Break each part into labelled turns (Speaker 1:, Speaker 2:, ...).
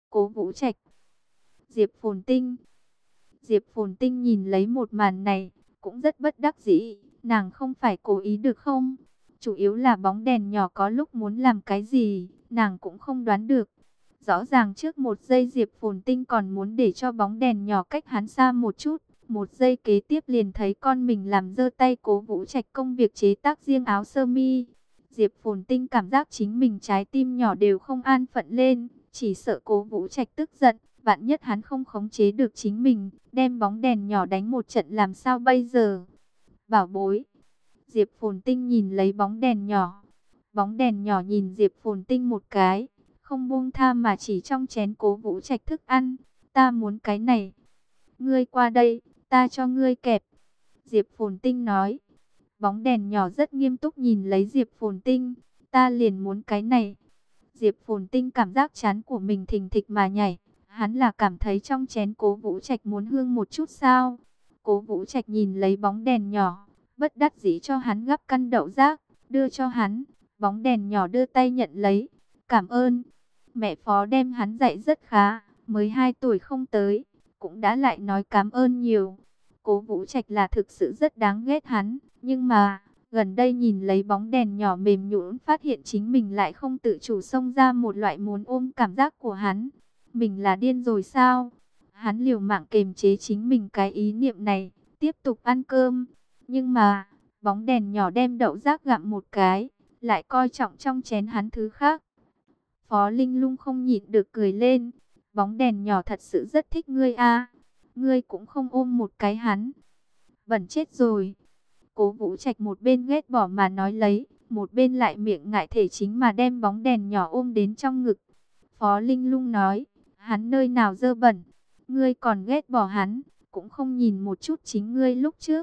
Speaker 1: Cố Vũ Trạch, Diệp Phồn Tinh. Diệp Phồn Tinh nhìn lấy một màn này, cũng rất bất đắc dĩ, nàng không phải cố ý được không? Chủ yếu là bóng đèn nhỏ có lúc muốn làm cái gì, nàng cũng không đoán được. Rõ ràng trước một giây Diệp Phồn Tinh còn muốn để cho bóng đèn nhỏ cách hắn xa một chút, một giây kế tiếp liền thấy con mình làm giơ tay Cố Vũ Trạch công việc chế tác riêng áo sơ mi. Diệp Phồn Tinh cảm giác chính mình trái tim nhỏ đều không an phận lên, chỉ sợ Cố Vũ Trạch tức giận, vạn nhất hắn không khống chế được chính mình, đem bóng đèn nhỏ đánh một trận làm sao bây giờ? Bảo bối. Diệp Phồn Tinh nhìn lấy bóng đèn nhỏ. Bóng đèn nhỏ nhìn Diệp Phồn Tinh một cái, không buông tha mà chỉ trong chén Cố Vũ Trạch thức ăn. Ta muốn cái này. Ngươi qua đây, ta cho ngươi kẹp. Diệp Phồn Tinh nói. Bóng đèn nhỏ rất nghiêm túc nhìn lấy Diệp Phồn Tinh. Ta liền muốn cái này. Diệp Phồn Tinh cảm giác chán của mình thình thịch mà nhảy. Hắn là cảm thấy trong chén Cố Vũ Trạch muốn hương một chút sao? Cố Vũ Trạch nhìn lấy bóng đèn nhỏ, bất đắc dĩ cho hắn gắp căn đậu rác, đưa cho hắn. Bóng đèn nhỏ đưa tay nhận lấy. Cảm ơn. Mẹ Phó đem hắn dạy rất khá, mới 2 tuổi không tới, cũng đã lại nói cảm ơn nhiều. Cố Vũ Trạch là thực sự rất đáng ghét hắn, nhưng mà gần đây nhìn lấy bóng đèn nhỏ mềm nhũn, phát hiện chính mình lại không tự chủ xông ra một loại muốn ôm cảm giác của hắn. Mình là điên rồi sao? Hắn liều mạng kềm chế chính mình cái ý niệm này, tiếp tục ăn cơm. Nhưng mà, bóng đèn nhỏ đem đậu rác gặm một cái, lại coi trọng trong chén hắn thứ khác. Phó Linh Lung không nhịn được cười lên. Bóng đèn nhỏ thật sự rất thích ngươi a. Ngươi cũng không ôm một cái hắn. Bẩn chết rồi. Cố Vũ Trạch một bên ghét bỏ mà nói lấy, một bên lại miệng ngại thể chính mà đem bóng đèn nhỏ ôm đến trong ngực. Phó Linh Lung nói, hắn nơi nào dơ bẩn, ngươi còn ghét bỏ hắn, cũng không nhìn một chút chính ngươi lúc trước.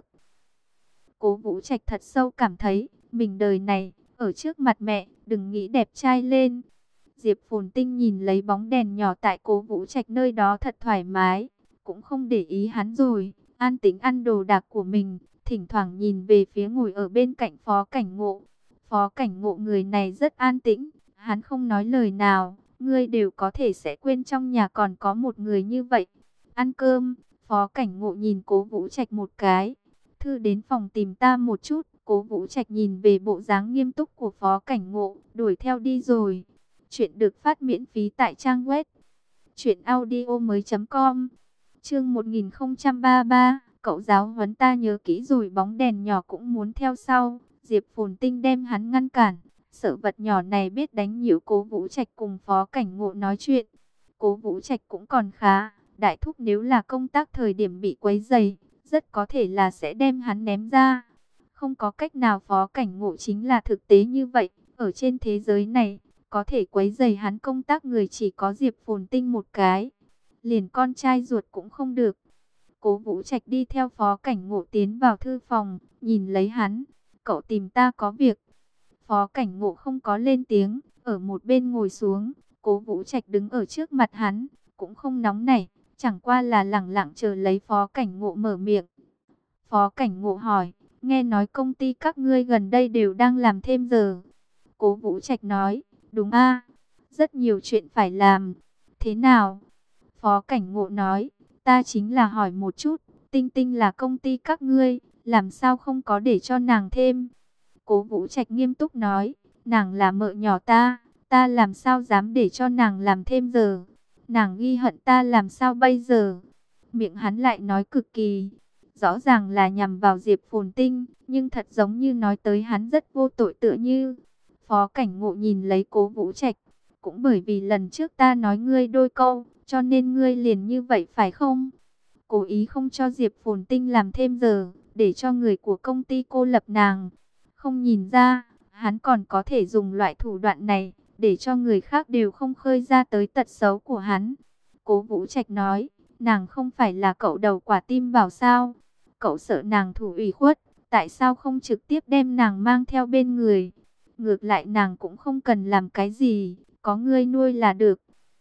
Speaker 1: Cố Vũ Trạch thật sâu cảm thấy, mình đời này, ở trước mặt mẹ, đừng nghĩ đẹp trai lên. Diệp Phồn Tinh nhìn lấy bóng đèn nhỏ tại Cố Vũ Trạch nơi đó thật thoải mái, cũng không để ý hắn rồi, an tĩnh ăn đồ đạc của mình, thỉnh thoảng nhìn về phía ngồi ở bên cạnh Phó Cảnh Ngộ. Phó Cảnh Ngộ người này rất an tĩnh, hắn không nói lời nào, ngươi đều có thể sẽ quên trong nhà còn có một người như vậy. Ăn cơm, Phó Cảnh Ngộ nhìn Cố Vũ Trạch một cái, thư đến phòng tìm ta một chút. Cố Vũ Trạch nhìn về bộ dáng nghiêm túc của Phó Cảnh Ngộ, đuổi theo đi rồi. Chuyện được phát miễn phí tại trang web truyệnaudiomoi.com. Chương 1033, cậu giáo huấn ta nhớ kỹ rồi. Bóng đèn nhỏ cũng muốn theo sau, Diệp Phồn Tinh đem hắn ngăn cản. Sợ vật nhỏ này biết đánh nhiễu Cố Vũ Trạch cùng Phó Cảnh Ngộ nói chuyện. Cố Vũ Trạch cũng còn khá, đại thúc nếu là công tác thời điểm bị quấy rầy, rất có thể là sẽ đem hắn ném ra. Không có cách nào, Phó Cảnh Ngộ chính là thực tế như vậy, ở trên thế giới này có thể quấy rầy hắn công tác người chỉ có Diệp Phồn Tinh một cái, liền con trai ruột cũng không được. Cố Vũ Trạch đi theo Phó Cảnh Ngộ tiến vào thư phòng, nhìn lấy hắn, cậu tìm ta có việc. Phó Cảnh Ngộ không có lên tiếng, ở một bên ngồi xuống. Cố Vũ Trạch đứng ở trước mặt hắn, cũng không nóng nảy, chẳng qua là lẳng lặng chờ lấy Phó Cảnh Ngộ mở miệng. Phó Cảnh Ngộ hỏi, nghe nói công ty các ngươi gần đây đều đang làm thêm giờ. Cố Vũ Trạch nói, đúng a, rất nhiều chuyện phải làm. Thế nào? Phó Cảnh Ngộ nói, ta chính là hỏi một chút, Tinh Tinh là công ty các ngươi, làm sao không có để cho nàng thêm? Cố Vũ Trạch nghiêm túc nói, nàng là mợ nhỏ ta làm sao dám để cho nàng làm thêm giờ? Nàng ghi hận ta làm sao bây giờ? Miệng hắn lại nói cực kỳ, rõ ràng là nhằm vào Diệp Phồn Tinh, nhưng thật giống như nói tới hắn rất vô tội tựa như. Phó Cảnh Ngộ nhìn lấy Cố Vũ Trạch, cũng bởi vì lần trước ta nói ngươi đôi câu, cho nên ngươi liền như vậy phải không? Cố ý không cho Diệp Phồn Tinh làm thêm giờ, để cho người của công ty cô lập nàng. Không nhìn ra, hắn còn có thể dùng loại thủ đoạn này, để cho người khác đều không khơi ra tới tật xấu của hắn. Cố Vũ Trạch nói, nàng không phải là cậu đầu quả tim bảo sao? Cậu sợ nàng thủ ủy khuất, tại sao không trực tiếp đem nàng mang theo bên người? Ngược lại nàng cũng không cần làm cái gì, có ngươi nuôi là được.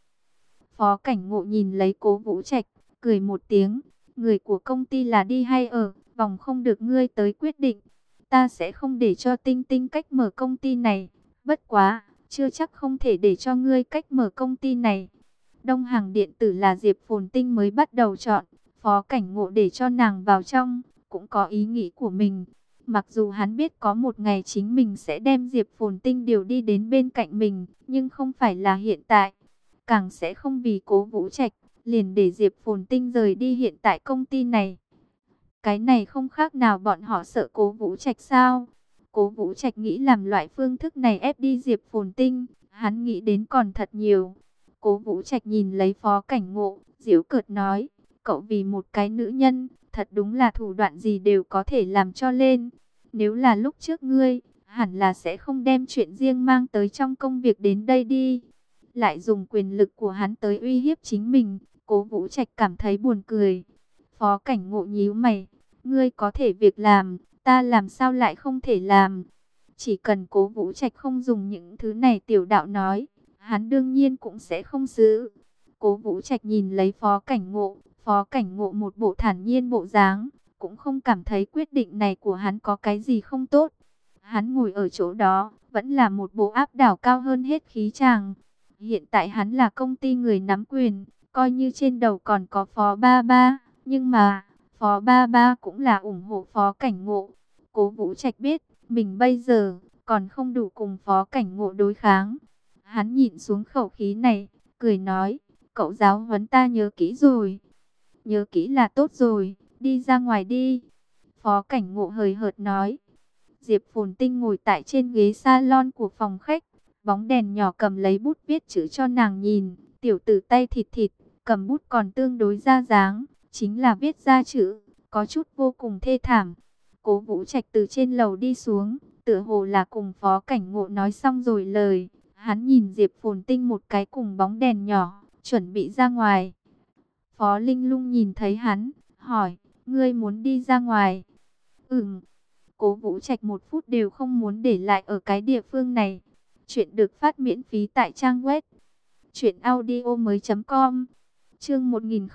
Speaker 1: Phó Cảnh Ngộ nhìn lấy Cố Vũ Trạch, cười một tiếng, người của công ty là đi hay ở, vòng không được ngươi tới quyết định. Ta sẽ không để cho Tinh Tinh cách mở công ty này, bất quá, chưa chắc không thể để cho ngươi cách mở công ty này. Đông Hàng điện tử là Diệp Phồn Tinh mới bắt đầu chọn, Phó Cảnh Ngộ để cho nàng vào trong, cũng có ý nghĩ của mình. Mặc dù hắn biết có một ngày chính mình sẽ đem Diệp Phồn Tinh điều đi đến bên cạnh mình, nhưng không phải là hiện tại. Càng sẽ không vì Cố Vũ Trạch, liền để Diệp Phồn Tinh rời đi hiện tại công ty này. Cái này không khác nào bọn họ sợ Cố Vũ Trạch sao? Cố Vũ Trạch nghĩ làm loại phương thức này ép đi Diệp Phồn Tinh, hắn nghĩ đến còn thật nhiều. Cố Vũ Trạch nhìn lấy Phó Cảnh Ngộ, giễu cợt nói, cậu vì một cái nữ nhân, thật đúng là thủ đoạn gì đều có thể làm cho lên. Nếu là lúc trước ngươi, hẳn là sẽ không đem chuyện riêng mang tới trong công việc đến đây đi. Lại dùng quyền lực của hắn tới uy hiếp chính mình, Cố Vũ Trạch cảm thấy buồn cười. Phó Cảnh Ngộ nhíu mày, ngươi có thể việc làm, ta làm sao lại không thể làm. Chỉ cần Cố Vũ Trạch không dùng những thứ này tiểu đạo nói, hắn đương nhiên cũng sẽ không giữ. Cố Vũ Trạch nhìn lấy Phó Cảnh Ngộ một bộ thản nhiên bộ dáng, cũng không cảm thấy quyết định này của hắn có cái gì không tốt. Hắn ngồi ở chỗ đó, vẫn là một bộ áp đảo cao hơn hết khí chàng. Hiện tại hắn là công ty người nắm quyền, coi như trên đầu còn có Phó Ba Ba, nhưng mà Phó Ba Ba cũng là ủng hộ Phó Cảnh Ngộ. Cố Vũ Trạch biết, mình bây giờ còn không đủ cùng Phó Cảnh Ngộ đối kháng. Hắn nhìn xuống khẩu khí này, cười nói, cậu giáo huấn ta nhớ kỹ rồi. Nhớ kỹ là tốt rồi, đi ra ngoài đi. Phó Cảnh Ngộ hời hợt nói. Diệp Phồn Tinh ngồi tại trên ghế salon của phòng khách, bóng đèn nhỏ cầm lấy bút viết chữ cho nàng nhìn. Tiểu tử tay thịt thịt, cầm bút còn tương đối ra dáng, chính là viết ra chữ, có chút vô cùng thê thảm. Cố Vũ Trạch từ trên lầu đi xuống, tựa hồ là cùng Phó Cảnh Ngộ nói xong rồi lời. Hắn nhìn Diệp Phồn Tinh một cái cùng bóng đèn nhỏ, chuẩn bị ra ngoài. Phó Linh Lung nhìn thấy hắn, hỏi, ngươi muốn đi ra ngoài? Cố Vũ Trạch một phút đều không muốn để lại ở cái địa phương này. Chuyện được phát miễn phí tại trang web truyệnaudiomoi.com. Chương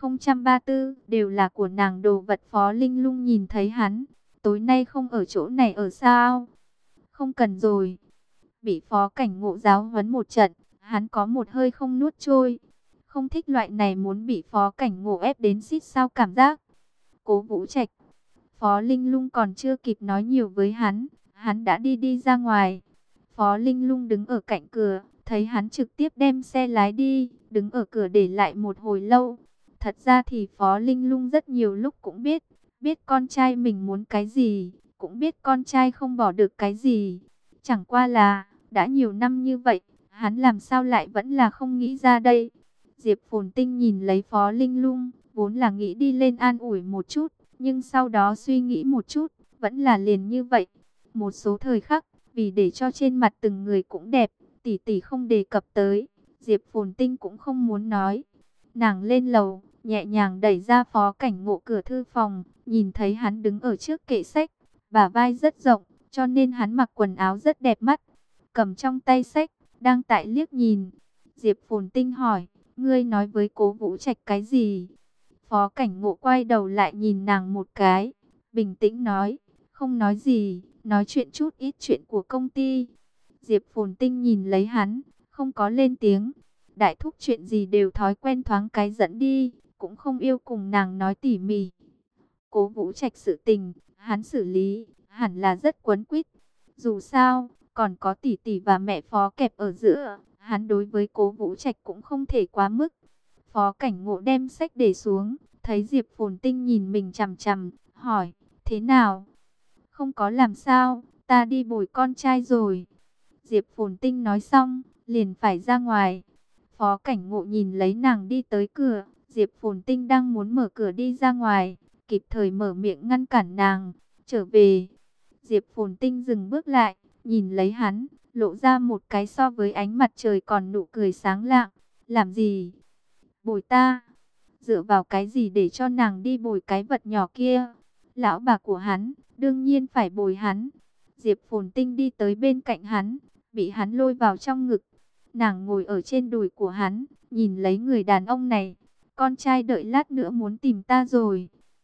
Speaker 1: 1034 đều là của nàng đồ vật. Phó Linh Lung nhìn thấy hắn, tối nay không ở chỗ này ở sao? Không cần rồi. Bị Phó Cảnh Ngộ giáo huấn một trận, hắn có một hơi không nuốt trôi. Không thích loại này muốn bị Phó Cảnh Ngộ ép đến xít sao cảm giác. Cố Vũ Trạch. Phó Linh Lung còn chưa kịp nói nhiều với hắn đã đi ra ngoài. Phó Linh Lung đứng ở cạnh cửa, thấy hắn trực tiếp đem xe lái đi, đứng ở cửa để lại một hồi lâu. Thật ra thì Phó Linh Lung rất nhiều lúc cũng biết con trai mình muốn cái gì, cũng biết con trai không bỏ được cái gì. Chẳng qua là, đã nhiều năm như vậy, hắn làm sao lại vẫn là không nghĩ ra đây. Diệp Phồn Tinh nhìn lấy Phó Linh Lung, vốn là nghĩ đi lên an ủi một chút, nhưng sau đó suy nghĩ một chút, vẫn là liền như vậy. Một số thời khắc, vì để cho trên mặt từng người cũng đẹp, tỷ tỷ không đề cập tới, Diệp Phồn Tinh cũng không muốn nói. Nàng lên lầu, nhẹ nhàng đẩy ra Phó Cảnh Ngộ cửa thư phòng, nhìn thấy hắn đứng ở trước kệ sách, bả vai rất rộng, cho nên hắn mặc quần áo rất đẹp mắt. Cầm trong tay sách, đang tại liếc nhìn. Diệp Phồn Tinh hỏi, ngươi nói với Cố Vũ Trạch cái gì? Phó Cảnh Ngộ quay đầu lại nhìn nàng một cái, bình tĩnh nói, không nói gì, nói chuyện chút ít chuyện của công ty. Diệp Phồn Tinh nhìn lấy hắn, không có lên tiếng. Đại thúc chuyện gì đều thói quen thoáng cái dẫn đi, cũng không yêu cùng nàng nói tỉ mỉ. Cố Vũ Trạch sự tình, hắn xử lý, hẳn là rất quấn quýt. Dù sao, còn có tỷ tỷ và mẹ Phó kẹp ở giữa, hắn đối với Cố Vũ Trạch cũng không thể quá mức. Phó Cảnh Ngộ đem sách để xuống, thấy Diệp Phồn Tinh nhìn mình chằm chằm, hỏi, thế nào? Không có làm sao, ta đi bồi con trai rồi. Diệp Phồn Tinh nói xong, liền phải ra ngoài. Phó Cảnh Ngộ nhìn lấy nàng đi tới cửa, Diệp Phồn Tinh đang muốn mở cửa đi ra ngoài, kịp thời mở miệng ngăn cản nàng, trở về. Diệp Phồn Tinh dừng bước lại, nhìn lấy hắn, lộ ra một cái so với ánh mặt trời còn nụ cười sáng lạng. Làm gì? Bồi ta? Dựa vào cái gì để cho nàng đi bồi cái vật nhỏ kia? Lão bà của hắn, đương nhiên phải bồi hắn. Diệp Phồn Tinh đi tới bên cạnh hắn, bị hắn lôi vào trong ngực. Nàng ngồi ở trên đùi của hắn, nhìn lấy người đàn ông này. Con trai đợi lát nữa muốn tìm ta rồi.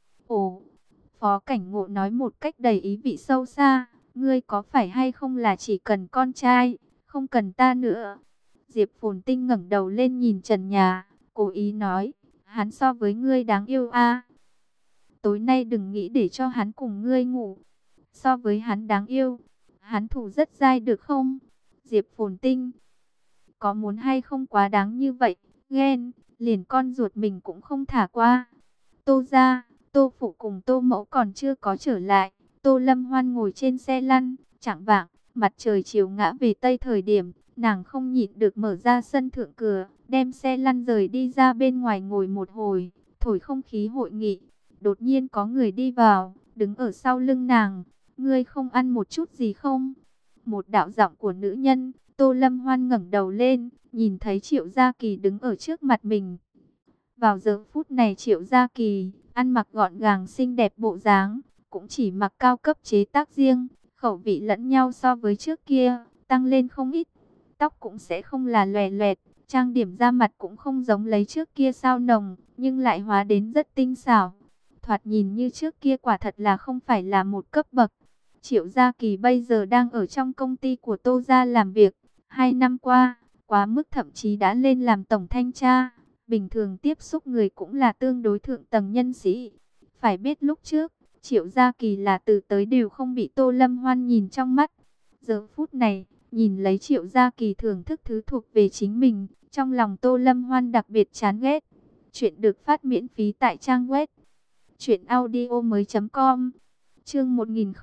Speaker 1: Ồ, Phó Cảnh Ngộ nói một cách đầy ý vị sâu xa. Ngươi có phải hay không là chỉ cần con trai, không cần ta nữa? Diệp Phồn Tinh ngẩng đầu lên nhìn trần nhà, cố ý nói, hắn so với ngươi đáng yêu a. Tối nay đừng nghĩ để cho hắn cùng ngươi ngủ. So với hắn đáng yêu, hắn thủ rất dai được không? Diệp Phồn Tinh, có muốn hay không quá đáng như vậy, ghen, liền con ruột mình cũng không thả qua. Tô gia, Tô phụ cùng Tô mẫu còn chưa có trở lại. Tô Lâm Hoan ngồi trên xe lăn, chạng vạng, mặt trời chiều ngã về tây thời điểm, nàng không nhịn được mở ra sân thượng cửa, đem xe lăn rời đi ra bên ngoài ngồi một hồi, thổi không khí hội nghị. Đột nhiên có người đi vào, đứng ở sau lưng nàng. Ngươi không ăn một chút gì không? Một đạo giọng của nữ nhân. Tô Lâm Hoan ngẩng đầu lên, nhìn thấy Triệu Gia Kỳ đứng ở trước mặt mình. Vào giờ phút này Triệu Gia Kỳ ăn mặc gọn gàng xinh đẹp bộ dáng, cũng chỉ mặc cao cấp chế tác riêng, khẩu vị lẫn nhau so với trước kia, tăng lên không ít. Tóc cũng sẽ không là lòe loẹt, trang điểm da mặt cũng không giống lấy trước kia sao nồng, nhưng lại hóa đến rất tinh xảo. Thoạt nhìn như trước kia quả thật là không phải là một cấp bậc. Triệu Gia Kỳ bây giờ đang ở trong công ty của Tô Gia làm việc. 2 năm qua, quá mức thậm chí đã lên làm tổng thanh tra. Bình thường tiếp xúc người cũng là tương đối thượng tầng nhân sĩ. Phải biết lúc trước, Triệu Gia Kỳ là từ tới đều không bị Tô Lâm Hoan nhìn trong mắt. Giờ phút này, nhìn lấy Triệu Gia Kỳ thưởng thức thứ thuộc về chính mình, trong lòng Tô Lâm Hoan đặc biệt chán ghét. Chuyện được phát miễn phí tại trang web truyệnaudiomoi.com. Chương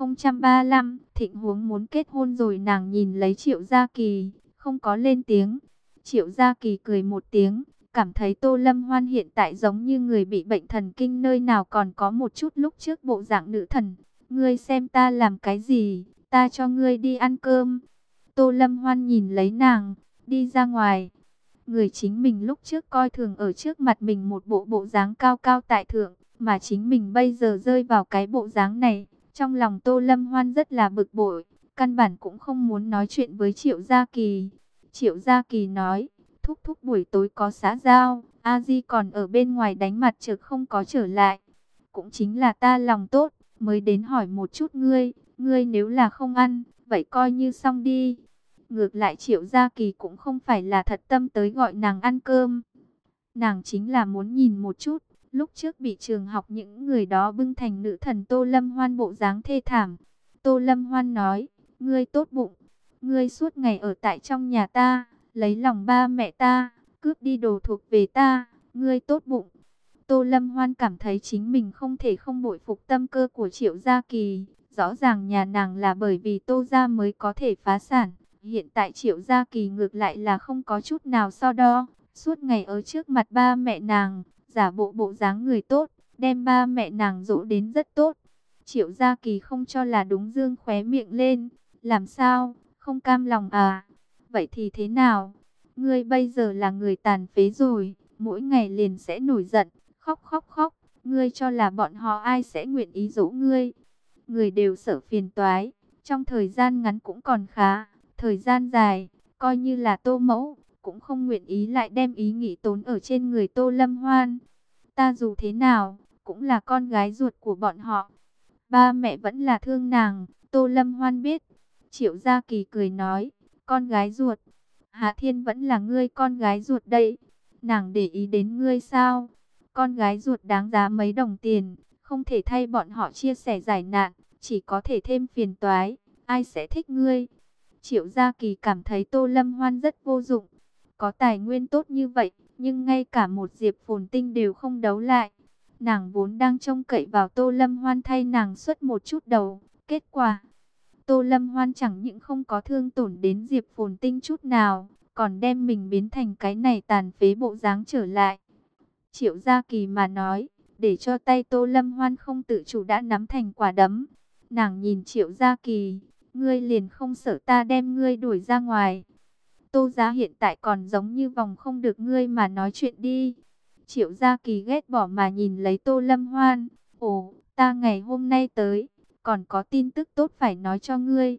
Speaker 1: 1035, Thịnh Huống muốn kết hôn rồi. Nàng nhìn lấy Triệu Gia Kỳ, không có lên tiếng. Triệu Gia Kỳ cười một tiếng, cảm thấy Tô Lâm Hoan hiện tại giống như người bị bệnh thần kinh, nơi nào còn có một chút lúc trước bộ dạng nữ thần. Ngươi xem ta làm cái gì, ta cho ngươi đi ăn cơm. Tô Lâm Hoan nhìn lấy nàng, đi ra ngoài. Người chính mình lúc trước coi thường ở trước mặt mình một bộ bộ dáng cao cao tại thượng, mà chính mình bây giờ rơi vào cái bộ dáng này. Trong lòng Tô Lâm Hoan rất là bực bội, căn bản cũng không muốn nói chuyện với Triệu Gia Kỳ. Triệu Gia Kỳ nói, thúc thúc buổi tối có xã giao, A Di còn ở bên ngoài đánh mặt trược không có trở lại. Cũng chính là ta lòng tốt, mới đến hỏi một chút ngươi, ngươi nếu là không ăn, vậy coi như xong đi. Ngược lại Triệu Gia Kỳ cũng không phải là thật tâm tới gọi nàng ăn cơm. Nàng chính là muốn nhìn một chút, lúc trước bị trường học những người đó bưng thành nữ thần Tô Lâm Hoan bộ dáng thê thảm. Tô Lâm Hoan nói, ngươi tốt bụng, ngươi suốt ngày ở tại trong nhà ta, lấy lòng ba mẹ ta, cướp đi đồ thuộc về ta, ngươi tốt bụng. Tô Lâm Hoan cảm thấy chính mình không thể không bội phục tâm cơ của Triệu Gia Kỳ. Rõ ràng nhà nàng là bởi vì Tô Gia mới có thể phá sản. Hiện tại Triệu Gia Kỳ ngược lại là không có chút nào so đo. Suốt ngày ở trước mặt ba mẹ nàng, giả bộ bộ dáng người tốt, đem ba mẹ nàng dỗ đến rất tốt. Triệu Gia Kỳ không cho là đúng, dương khóe miệng lên. Làm sao, không cam lòng à? Vậy thì thế nào? Ngươi bây giờ là người tàn phế rồi, mỗi ngày liền sẽ nổi giận, khóc khóc khóc. Ngươi cho là bọn họ ai sẽ nguyện ý dỗ ngươi? Người đều sợ phiền toái, trong thời gian ngắn cũng còn khá, thời gian dài, coi như là Tô mẫu, cũng không nguyện ý lại đem ý nghĩ tốn ở trên người Tô Lâm Hoan. Ta dù thế nào, cũng là con gái ruột của bọn họ. Ba mẹ vẫn là thương nàng, Tô Lâm Hoan biết. Triệu Gia Kỳ cười nói, con gái ruột, Hạ Thiên vẫn là ngươi con gái ruột đây. Nàng để ý đến ngươi sao? Con gái ruột đáng giá mấy đồng tiền, không thể thay bọn họ chia sẻ giải nạn, chỉ có thể thêm phiền toái, ai sẽ thích ngươi? Triệu Gia Kỳ cảm thấy Tô Lâm Hoan rất vô dụng, có tài nguyên tốt như vậy, nhưng ngay cả một Diệp Phồn Tinh đều không đấu lại. Nàng vốn đang trông cậy vào Tô Lâm Hoan thay nàng xuất một chút đầu, kết quả Tô Lâm Hoan chẳng những không có thương tổn đến Diệp Phồn Tinh chút nào, còn đem mình biến thành cái này tàn phế bộ dáng trở lại. Triệu Gia Kỳ mà nói, để cho tay Tô Lâm Hoan không tự chủ đã nắm thành quả đấm. Nàng nhìn Triệu Gia Kỳ, ngươi liền không sợ ta đem ngươi đuổi ra ngoài? Tô gia hiện tại còn giống như vòng không được ngươi mà nói chuyện đi. Triệu Gia Kỳ ghét bỏ mà nhìn lấy Tô Lâm Hoan. Ồ, ta ngày hôm nay tới, còn có tin tức tốt phải nói cho ngươi.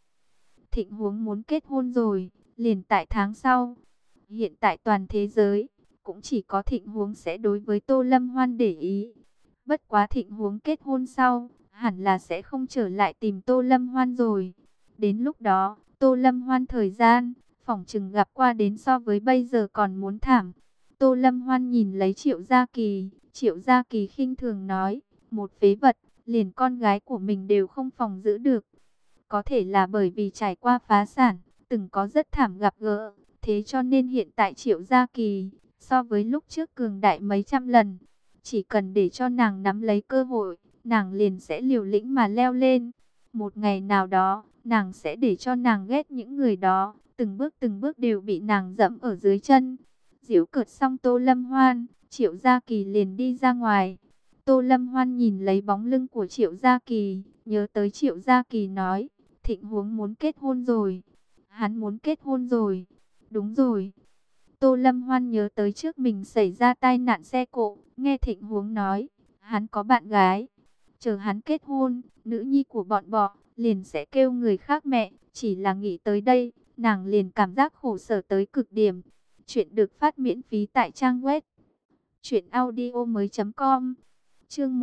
Speaker 1: Thịnh Huống muốn kết hôn rồi, liền tại tháng sau. Hiện tại toàn thế giới, cũng chỉ có Thịnh Huống sẽ đối với Tô Lâm Hoan để ý. Bất quá Thịnh Huống kết hôn sau, hẳn là sẽ không trở lại tìm Tô Lâm Hoan rồi. Đến lúc đó, Tô Lâm Hoan thời gian phỏng chừng gặp qua đến so với bây giờ còn muốn thảm. Tô Lâm Hoan nhìn lấy Triệu Gia Kỳ khinh thường nói, một phế vật, liền con gái của mình đều không phòng giữ được. Có thể là bởi vì trải qua phá sản, từng có rất thảm gặp gỡ, thế cho nên hiện tại Triệu Gia Kỳ, so với lúc trước cường đại mấy trăm lần. Chỉ cần để cho nàng nắm lấy cơ hội, nàng liền sẽ liều lĩnh mà leo lên. Một ngày nào đó, nàng sẽ để cho nàng ghét những người đó, từng bước đều bị nàng dẫm ở dưới chân. Giễu cợt xong Tô Lâm Hoan, Triệu Gia Kỳ liền đi ra ngoài. Tô Lâm Hoan nhìn lấy bóng lưng của Triệu Gia Kỳ, nhớ tới Triệu Gia Kỳ nói, Thịnh Huống muốn kết hôn rồi. Hắn muốn kết hôn rồi. Đúng rồi. Tô Lâm Hoan nhớ tới trước mình xảy ra tai nạn xe cộ, nghe Thịnh Huống nói, hắn có bạn gái. Chờ hắn kết hôn, nữ nhi của bọn bọ liền sẽ kêu người khác mẹ, chỉ là nghĩ tới đây, nàng liền cảm giác khổ sở tới cực điểm. Chuyện được phát miễn phí tại trang web truyệnaudiomoi.com. Chương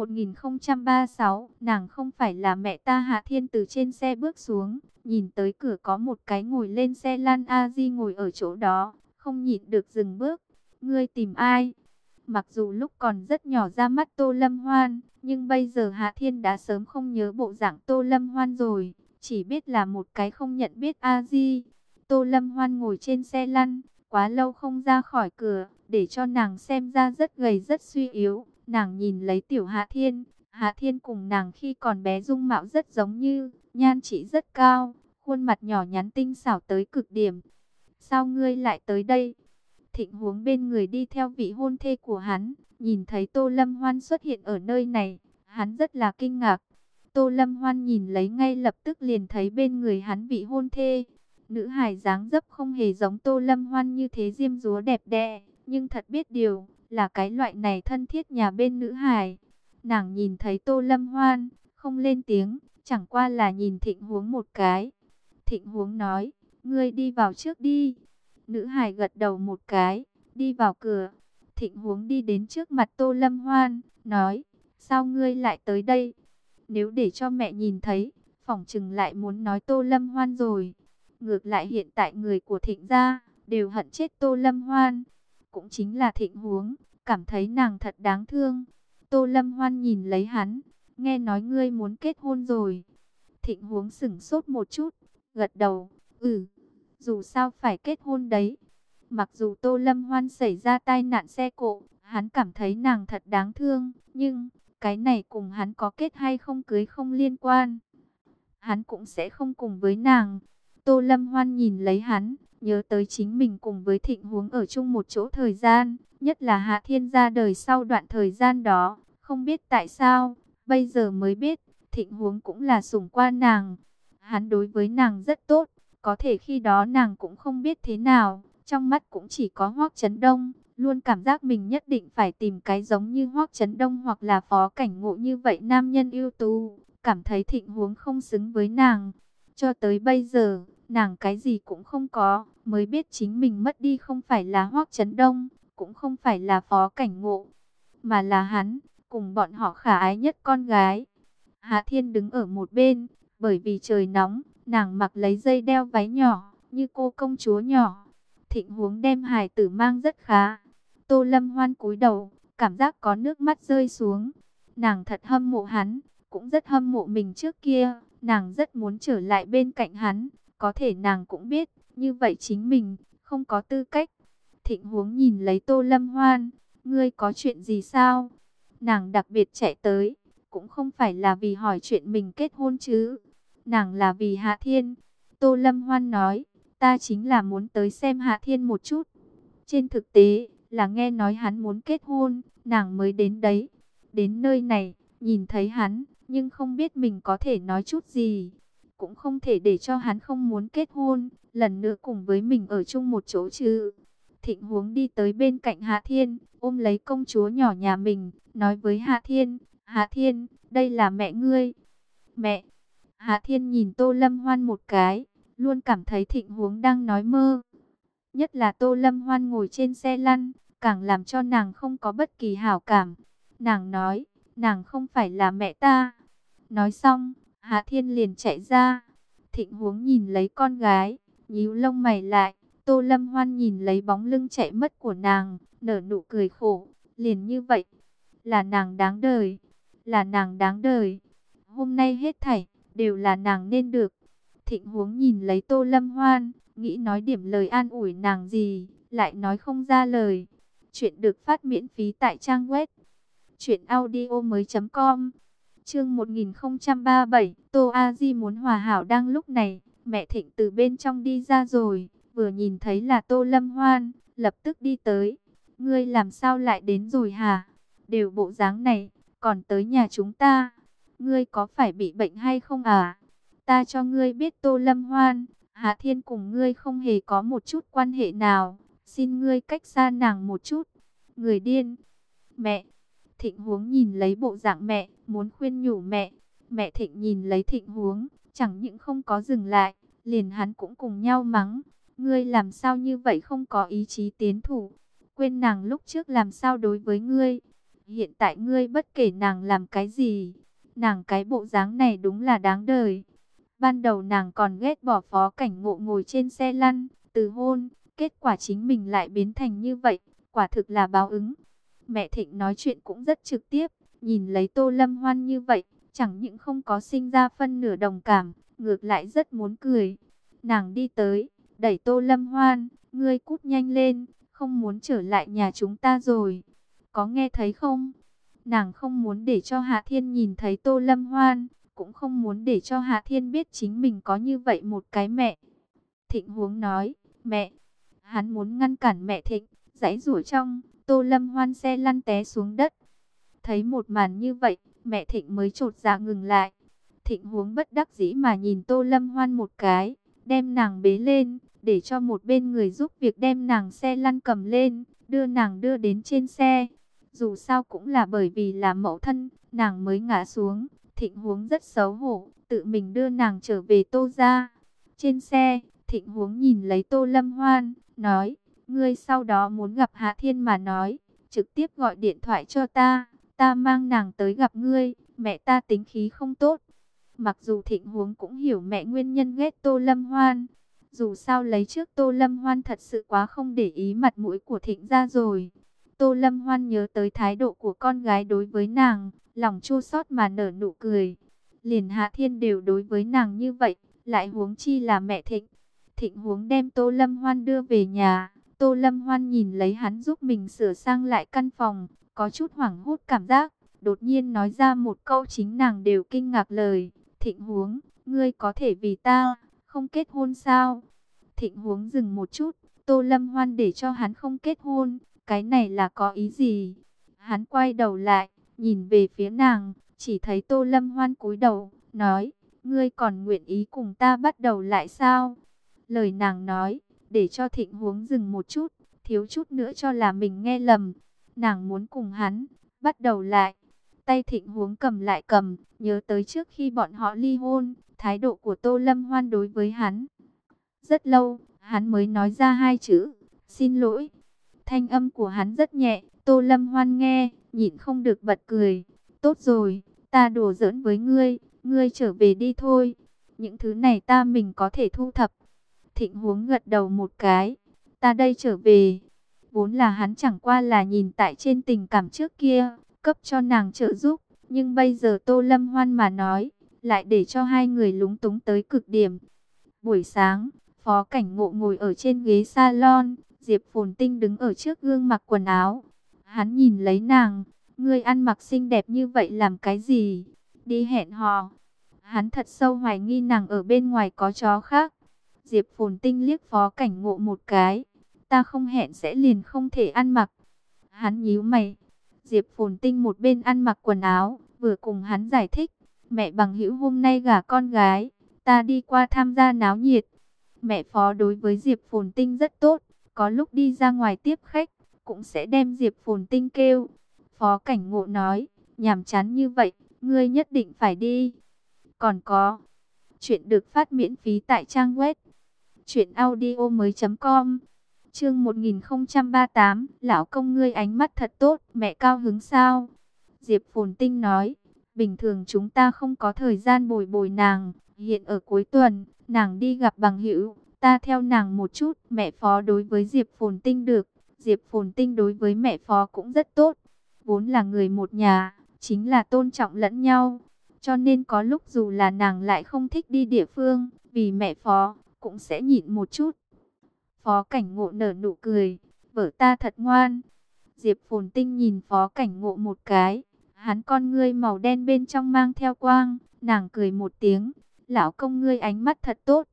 Speaker 1: 1036, nàng không phải là mẹ ta. Hạ Thiên từ trên xe bước xuống, nhìn tới cửa có một cái ngồi lên xe lăn a di ngồi ở chỗ đó, không nhịn được dừng bước. Ngươi tìm ai? Mặc dù lúc còn rất nhỏ ra mắt Tô Lâm Hoan, nhưng bây giờ Hạ Thiên đã sớm không nhớ bộ dạng Tô Lâm Hoan rồi, chỉ biết là một cái không nhận biết a di. Tô Lâm Hoan ngồi trên xe lăn, quá lâu không ra khỏi cửa, để cho nàng xem ra rất gầy rất suy yếu. Nàng nhìn lấy tiểu Hạ Thiên cùng nàng khi còn bé dung mạo rất giống như, nhan trị rất cao, khuôn mặt nhỏ nhắn tinh xảo tới cực điểm. Sao ngươi lại tới đây? Thịnh Huống bên người đi theo vị hôn thê của hắn, nhìn thấy Tô Lâm Hoan xuất hiện ở nơi này, hắn rất là kinh ngạc. Tô Lâm Hoan nhìn lấy ngay lập tức liền thấy bên người hắn vị hôn thê. Nữ hài dáng dấp không hề giống Tô Lâm Hoan như thế diêm dúa đẹp đẽ, nhưng thật biết điều, là cái loại này thân thiết nhà bên nữ hài. Nàng nhìn thấy Tô Lâm Hoan, không lên tiếng, chẳng qua là nhìn Thịnh Huống một cái. Thịnh Huống nói, ngươi đi vào trước đi. Nữ hài gật đầu một cái, đi vào cửa. Thịnh Huống đi đến trước mặt Tô Lâm Hoan, nói, sao ngươi lại tới đây? Nếu để cho mẹ nhìn thấy, phỏng chừng lại muốn nói Tô Lâm Hoan rồi. Ngược lại hiện tại người của Thịnh gia đều hận chết Tô Lâm Hoan. Cũng chính là Thịnh Huống, cảm thấy nàng thật đáng thương. Tô Lâm Hoan nhìn lấy hắn, nghe nói ngươi muốn kết hôn rồi. Thịnh Huống sững sốt một chút, gật đầu, dù sao phải kết hôn đấy. Mặc dù Tô Lâm Hoan xảy ra tai nạn xe cộ, hắn cảm thấy nàng thật đáng thương, nhưng cái này cùng hắn có kết hay không cưới không liên quan. Hắn cũng sẽ không cùng với nàng. Tô Lâm Hoan nhìn lấy hắn, nhớ tới chính mình cùng với Thịnh Huống ở chung một chỗ thời gian, nhất là Hạ Thiên ra đời sau đoạn thời gian đó, không biết tại sao, bây giờ mới biết, Thịnh Huống cũng là sủng qua nàng. Hắn đối với nàng rất tốt, có thể khi đó nàng cũng không biết thế nào, trong mắt cũng chỉ có Hoắc Chấn Đông, luôn cảm giác mình nhất định phải tìm cái giống như Hoắc Chấn Đông hoặc là Phó Cảnh Ngộ như vậy nam nhân ưu tú, cảm thấy Thịnh Huống không xứng với nàng. Cho tới bây giờ, nàng cái gì cũng không có, mới biết chính mình mất đi không phải là Hoắc Chấn Đông, cũng không phải là Phó Cảnh Ngộ, mà là hắn, cùng bọn họ khả ái nhất con gái. Hạ Thiên đứng ở một bên, bởi vì trời nóng, nàng mặc lấy dây đeo váy nhỏ, như cô công chúa nhỏ. Thịnh Huống đem hài tử mang rất khá. Tô Lâm Hoan cúi đầu, cảm giác có nước mắt rơi xuống. Nàng thật hâm mộ hắn, cũng rất hâm mộ mình trước kia. Nàng rất muốn trở lại bên cạnh hắn, có thể nàng cũng biết, như vậy chính mình không có tư cách. Thịnh Huống nhìn lấy Tô Lâm Hoan, ngươi có chuyện gì sao? Nàng đặc biệt chạy tới, cũng không phải là vì hỏi chuyện mình kết hôn chứ. Nàng là vì Hạ Thiên. Tô Lâm Hoan nói, ta chính là muốn tới xem Hạ Thiên một chút. Trên thực tế, là nghe nói hắn muốn kết hôn, nàng mới đến đấy. Đến nơi này, nhìn thấy hắn, nhưng không biết mình có thể nói chút gì. Cũng không thể để cho hắn không muốn kết hôn, lần nữa cùng với mình ở chung một chỗ chứ. Thịnh Huống đi tới bên cạnh Hạ Thiên, ôm lấy công chúa nhỏ nhà mình, nói với Hạ Thiên, Hạ Thiên, đây là mẹ ngươi. Mẹ. Hạ Thiên nhìn Tô Lâm Hoan một cái, luôn cảm thấy Thịnh Huống đang nói mơ. Nhất là Tô Lâm Hoan ngồi trên xe lăn, càng làm cho nàng không có bất kỳ hảo cảm. Nàng nói, nàng không phải là mẹ ta. Nói xong, Hạ Thiên liền chạy ra. Thịnh Huống nhìn lấy con gái, nhíu lông mày lại, Tô Lâm Hoan nhìn lấy bóng lưng chạy mất của nàng, nở nụ cười khổ. Liền như vậy, là nàng đáng đời, là nàng đáng đời. Hôm nay hết thảy đều là nàng nên được. Thịnh Huống nhìn lấy Tô Lâm Hoan, nghĩ nói điểm lời an ủi nàng gì, lại nói không ra lời. Chuyện được phát miễn phí tại trang web truyệnaudiomoi.com. Chương 1037, Tô A Di muốn hòa hảo. Đang lúc này, mẹ Thịnh từ bên trong đi ra rồi, vừa nhìn thấy là Tô Lâm Hoan, lập tức đi tới. Ngươi làm sao lại đến rồi hả? Đều bộ dáng này, còn tới nhà chúng ta. Ngươi có phải bị bệnh hay không à? Ta cho ngươi biết Tô Lâm Hoan, Hạ Thiên cùng ngươi không hề có một chút quan hệ nào. Xin ngươi cách xa nàng một chút. Người điên. Mẹ. Thịnh Huống nhìn lấy bộ dạng mẹ, muốn khuyên nhủ mẹ. Mẹ Thịnh nhìn lấy Thịnh Huống, chẳng những không có dừng lại, liền hắn cũng cùng nhau mắng. Ngươi làm sao như vậy, không có ý chí tiến thủ. Quên nàng lúc trước làm sao đối với ngươi. Hiện tại ngươi bất kể nàng làm cái gì, nàng cái bộ dáng này đúng là đáng đời. Ban đầu nàng còn ghét bỏ Phó Cảnh Ngộ ngồi trên xe lăn, từ hôn, kết quả chính mình lại biến thành như vậy, quả thực là báo ứng. Mẹ Thịnh nói chuyện cũng rất trực tiếp, nhìn lấy Tô Lâm Hoan như vậy, chẳng những không có sinh ra phân nửa đồng cảm, ngược lại rất muốn cười. Nàng đi tới, đẩy Tô Lâm Hoan, ngươi cút nhanh lên, không muốn trở lại nhà chúng ta rồi. Có nghe thấy không? Nàng không muốn để cho Hạ Thiên nhìn thấy Tô Lâm Hoan, cũng không muốn để cho Hạ Thiên biết chính mình có như vậy một cái mẹ. Thịnh Huống nói, mẹ. Hắn muốn ngăn cản mẹ Thịnh, giãy giụa trong, Tô Lâm Hoan xe lăn té xuống đất. Thấy một màn như vậy, mẹ Thịnh mới chột dạ ngừng lại. Thịnh Huống bất đắc dĩ mà nhìn Tô Lâm Hoan một cái, đem nàng bế lên, để cho một bên người giúp việc đem nàng xe lăn cầm lên, đưa nàng đưa đến trên xe. Dù sao cũng là bởi vì là mẫu thân, nàng mới ngã xuống. Thịnh Huống rất xấu hổ, tự mình đưa nàng trở về Tô gia. Trên xe, Thịnh Huống nhìn lấy Tô Lâm Hoan, nói, ngươi sau đó muốn gặp Hạ Thiên mà nói, trực tiếp gọi điện thoại cho ta, ta mang nàng tới gặp ngươi, mẹ ta tính khí không tốt. Mặc dù Thịnh Huống cũng hiểu mẹ nguyên nhân ghét Tô Lâm Hoan, dù sao lấy trước Tô Lâm Hoan thật sự quá không để ý mặt mũi của Thịnh gia rồi. Tô Lâm Hoan nhớ tới thái độ của con gái đối với nàng, lòng chua xót mà nở nụ cười. Liền Hạ Thiên đều đối với nàng như vậy, lại huống chi là mẹ Thịnh. Thịnh Huống đem Tô Lâm Hoan đưa về nhà. Tô Lâm Hoan nhìn lấy hắn giúp mình sửa sang lại căn phòng, có chút hoảng hốt cảm giác. Đột nhiên nói ra một câu chính nàng đều kinh ngạc lời. Thịnh Huống, ngươi có thể vì ta không kết hôn sao? Thịnh Huống dừng một chút. Tô Lâm Hoan để cho hắn không kết hôn, cái này là có ý gì? Hắn quay đầu lại, nhìn về phía nàng, chỉ thấy Tô Lâm Hoan cúi đầu, nói, ngươi còn nguyện ý cùng ta bắt đầu lại sao? Lời nàng nói, để cho Thịnh Huống dừng một chút, thiếu chút nữa cho là mình nghe lầm. Nàng muốn cùng hắn bắt đầu lại. Tay Thịnh Huống cầm lại cầm, nhớ tới trước khi bọn họ ly hôn, thái độ của Tô Lâm Hoan đối với hắn. Rất lâu, hắn mới nói ra hai chữ, xin lỗi. Thanh âm của hắn rất nhẹ, Tô Lâm Hoan nghe, nhịn không được bật cười. Tốt rồi, ta đùa giỡn với ngươi, ngươi trở về đi thôi. Những thứ này ta mình có thể thu thập. Thịnh Huống gật đầu một cái, ta đây trở về. Vốn là hắn chẳng qua là nhìn tại trên tình cảm trước kia, cấp cho nàng trợ giúp. Nhưng bây giờ Tô Lâm Hoan mà nói, lại để cho hai người lúng túng tới cực điểm. Buổi sáng, Phó Cảnh Ngộ ngồi ở trên ghế salon, Diệp Phồn Tinh đứng ở trước gương mặc quần áo. Hắn nhìn lấy nàng, ngươi ăn mặc xinh đẹp như vậy làm cái gì? Đi hẹn hò. Hắn thật sâu hoài nghi nàng ở bên ngoài có chó khác. Diệp Phồn Tinh liếc Phó Cảnh Ngộ một cái. Ta không hẹn sẽ liền không thể ăn mặc. Hắn nhíu mày. Diệp Phồn Tinh một bên ăn mặc quần áo, vừa cùng hắn giải thích. Mẹ bằng hữu hôm nay gả con gái, ta đi qua tham gia náo nhiệt. Mẹ Phó đối với Diệp Phồn Tinh rất tốt, có lúc đi ra ngoài tiếp khách, cũng sẽ đem Diệp Phồn Tinh kêu. Phó Cảnh Ngộ nói, nhàm chán như vậy, ngươi nhất định phải đi. Còn có, chuyện được phát miễn phí tại trang web truyệnaudiomoi.com. Chương 1038, lão công ngươi ánh mắt thật tốt, mẹ cao hứng sao? Diệp Phồn Tinh nói, bình thường chúng ta không có thời gian bồi bồi nàng, hiện ở cuối tuần, nàng đi gặp bằng hữu, ta theo nàng một chút. Mẹ Phó đối với Diệp Phồn Tinh được, Diệp Phồn Tinh đối với mẹ Phó cũng rất tốt. Vốn là người một nhà, chính là tôn trọng lẫn nhau. Cho nên có lúc dù là nàng lại không thích đi địa phương, vì mẹ Phó, cũng sẽ nhịn một chút. Phó Cảnh Ngộ nở nụ cười, vợ ta thật ngoan. Diệp Phồn Tinh nhìn Phó Cảnh Ngộ một cái, hắn con ngươi màu đen bên trong mang theo quang, nàng cười một tiếng, lão công ngươi ánh mắt thật tốt.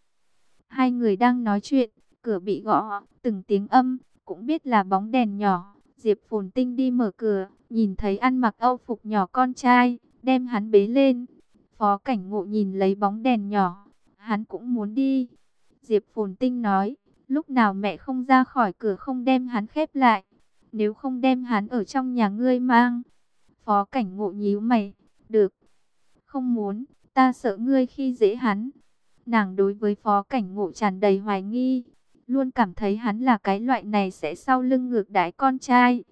Speaker 1: Hai người đang nói chuyện, cửa bị gõ, từng tiếng âm, cũng biết là bóng đèn nhỏ. Diệp Phồn Tinh đi mở cửa, nhìn thấy ăn mặc âu phục nhỏ con trai, đem hắn bế lên. Phó Cảnh Ngộ nhìn lấy bóng đèn nhỏ, hắn cũng muốn đi. Diệp Phồn Tinh nói, lúc nào mẹ không ra khỏi cửa không đem hắn khép lại, nếu không đem hắn ở trong nhà ngươi mang. Phó Cảnh Ngộ nhíu mày, được, không muốn, ta sợ ngươi khi dễ hắn. Nàng đối với Phó Cảnh Ngộ tràn đầy hoài nghi, luôn cảm thấy hắn là cái loại này sẽ sau lưng ngược đãi con trai.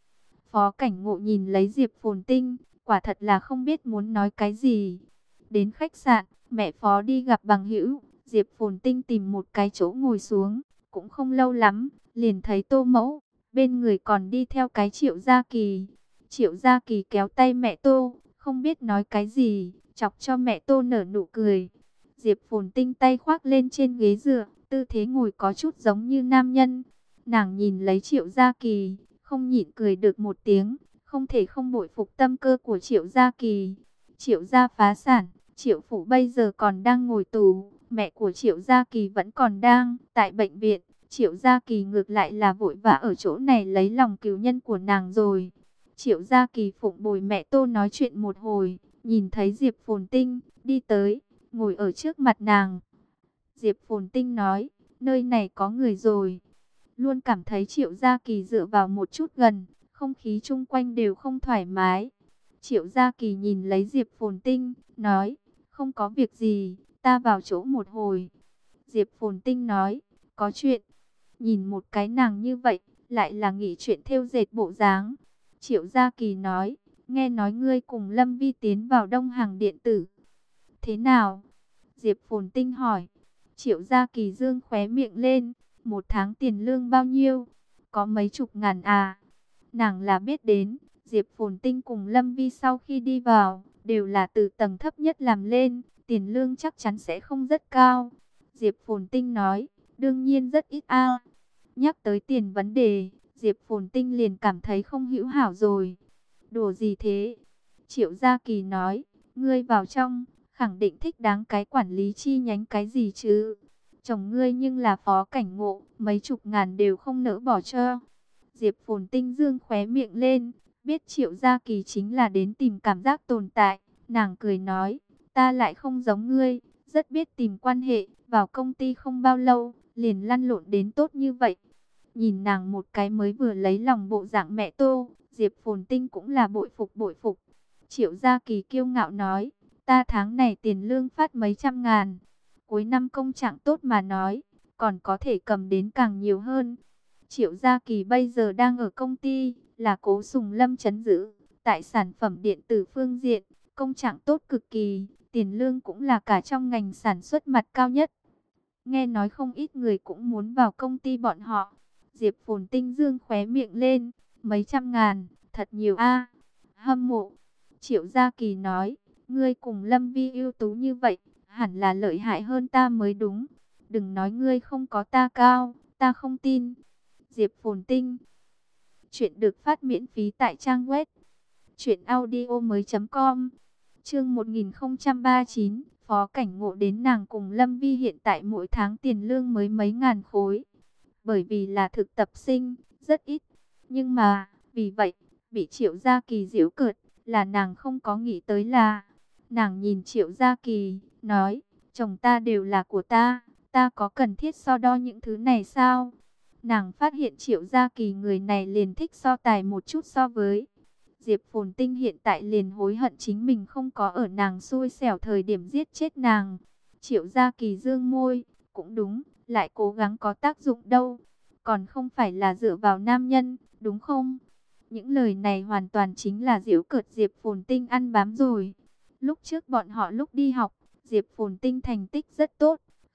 Speaker 1: Phó Cảnh Ngộ nhìn lấy Diệp Phồn Tinh, quả thật là không biết muốn nói cái gì. Đến khách sạn, mẹ Phó đi gặp bằng hữu, Diệp Phồn Tinh tìm một cái chỗ ngồi xuống, cũng không lâu lắm, liền thấy Tô Mẫu, bên người còn đi theo cái Triệu Gia Kỳ. Triệu Gia Kỳ kéo tay mẹ Tô, không biết nói cái gì, chọc cho mẹ Tô nở nụ cười. Diệp Phồn Tinh tay khoác lên trên ghế dựa, tư thế ngồi có chút giống như nam nhân. Nàng nhìn lấy Triệu Gia Kỳ, không nhịn cười được một tiếng, không thể không bội phục tâm cơ của Triệu Gia Kỳ. Triệu Gia phá sản, Triệu Phủ bây giờ còn đang ngồi tù, mẹ của Triệu Gia Kỳ vẫn còn đang tại bệnh viện. Triệu Gia Kỳ ngược lại là vội vã ở chỗ này lấy lòng cứu nhân của nàng rồi. Triệu Gia Kỳ phụng bồi mẹ Tô nói chuyện một hồi, nhìn thấy Diệp Phồn Tinh đi tới, ngồi ở trước mặt nàng. Diệp Phồn Tinh nói, nơi này có người rồi. Luôn cảm thấy Triệu Gia Kỳ dựa vào một chút gần, không khí chung quanh đều không thoải mái. Triệu Gia Kỳ nhìn lấy Diệp Phồn Tinh, nói, không có việc gì, ta vào chỗ một hồi. Diệp Phồn Tinh nói, có chuyện. Nhìn một cái nàng như vậy, lại là nghĩ chuyện thêu dệt bộ dáng. Triệu Gia Kỳ nói, nghe nói ngươi cùng Lâm Vi tiến vào Đông Hàng điện tử. Thế nào? Diệp Phồn Tinh hỏi. Triệu Gia Kỳ dương khóe miệng lên, một tháng tiền lương bao nhiêu? Có mấy chục ngàn à? Nàng là biết đến, Diệp Phồn Tinh cùng Lâm Vi sau khi đi vào, đều là từ tầng thấp nhất làm lên, tiền lương chắc chắn sẽ không rất cao. Diệp Phồn Tinh nói, đương nhiên rất ít a. Nhắc tới tiền vấn đề, Diệp Phồn Tinh liền cảm thấy không hữu hảo rồi. Đồ gì thế? Triệu Gia Kỳ nói, ngươi vào trong, khẳng định thích đáng cái quản lý chi nhánh cái gì chứ? Chồng ngươi nhưng là Phó Cảnh Ngộ, mấy chục ngàn đều không nỡ bỏ cho. Diệp Phồn Tinh dương khóe miệng lên, biết Triệu Gia Kỳ chính là đến tìm cảm giác tồn tại. Nàng cười nói, ta lại không giống ngươi, rất biết tìm quan hệ, vào công ty không bao lâu, liền lăn lộn đến tốt như vậy. Nhìn nàng một cái mới vừa lấy lòng bộ dạng mẹ Tô, Diệp Phồn Tinh cũng là bội phục bội phục. Triệu Gia Kỳ kiêu ngạo nói, ta tháng này tiền lương phát mấy trăm ngàn. Cuối năm công trạng tốt mà nói, còn có thể cầm đến càng nhiều hơn. Triệu Gia Kỳ bây giờ đang ở công ty, là Cố Sùng Lâm trấn giữ. Tại sản phẩm điện tử phương diện, công trạng tốt cực kỳ, tiền lương cũng là cả trong ngành sản xuất mặt cao nhất. Nghe nói không ít người cũng muốn vào công ty bọn họ. Diệp Phồn Tinh dương khóe miệng lên, mấy trăm ngàn, thật nhiều a. Hâm mộ. Triệu Gia Kỳ nói, ngươi cùng Lâm Vi ưu tú như vậy, hẳn là lợi hại hơn ta mới đúng. Đừng nói ngươi không có ta cao, ta không tin. Diệp Phồn Tinh. Chuyện được phát miễn phí tại trang web truyệnaudiomoi.com. Chương 1039, Phó Cảnh Ngộ đến nàng cùng Lâm Vi hiện tại mỗi tháng tiền lương mới mấy ngàn khối. Bởi vì là thực tập sinh, rất ít. Nhưng mà, vì vậy, bị Triệu Gia Kỳ giễu cợt, là nàng không có nghĩ tới là. Nàng nhìn Triệu Gia Kỳ, nói, chồng ta đều là của ta có cần thiết so đo những thứ này sao? Nàng phát hiện Triệu Gia Kỳ người này liền thích so tài một chút so với. Diệp Phồn Tinh hiện tại liền hối hận chính mình không có ở nàng xui xẻo thời điểm giết chết nàng. Triệu Gia Kỳ dương môi, cũng đúng, lại cố gắng có tác dụng đâu. Còn không phải là dựa vào nam nhân, đúng không? Những lời này hoàn toàn chính là giễu cợt Diệp Phồn Tinh ăn bám rồi. Lúc trước bọn họ lúc đi học, Diệp Phồn Tinh thành tích rất tốt,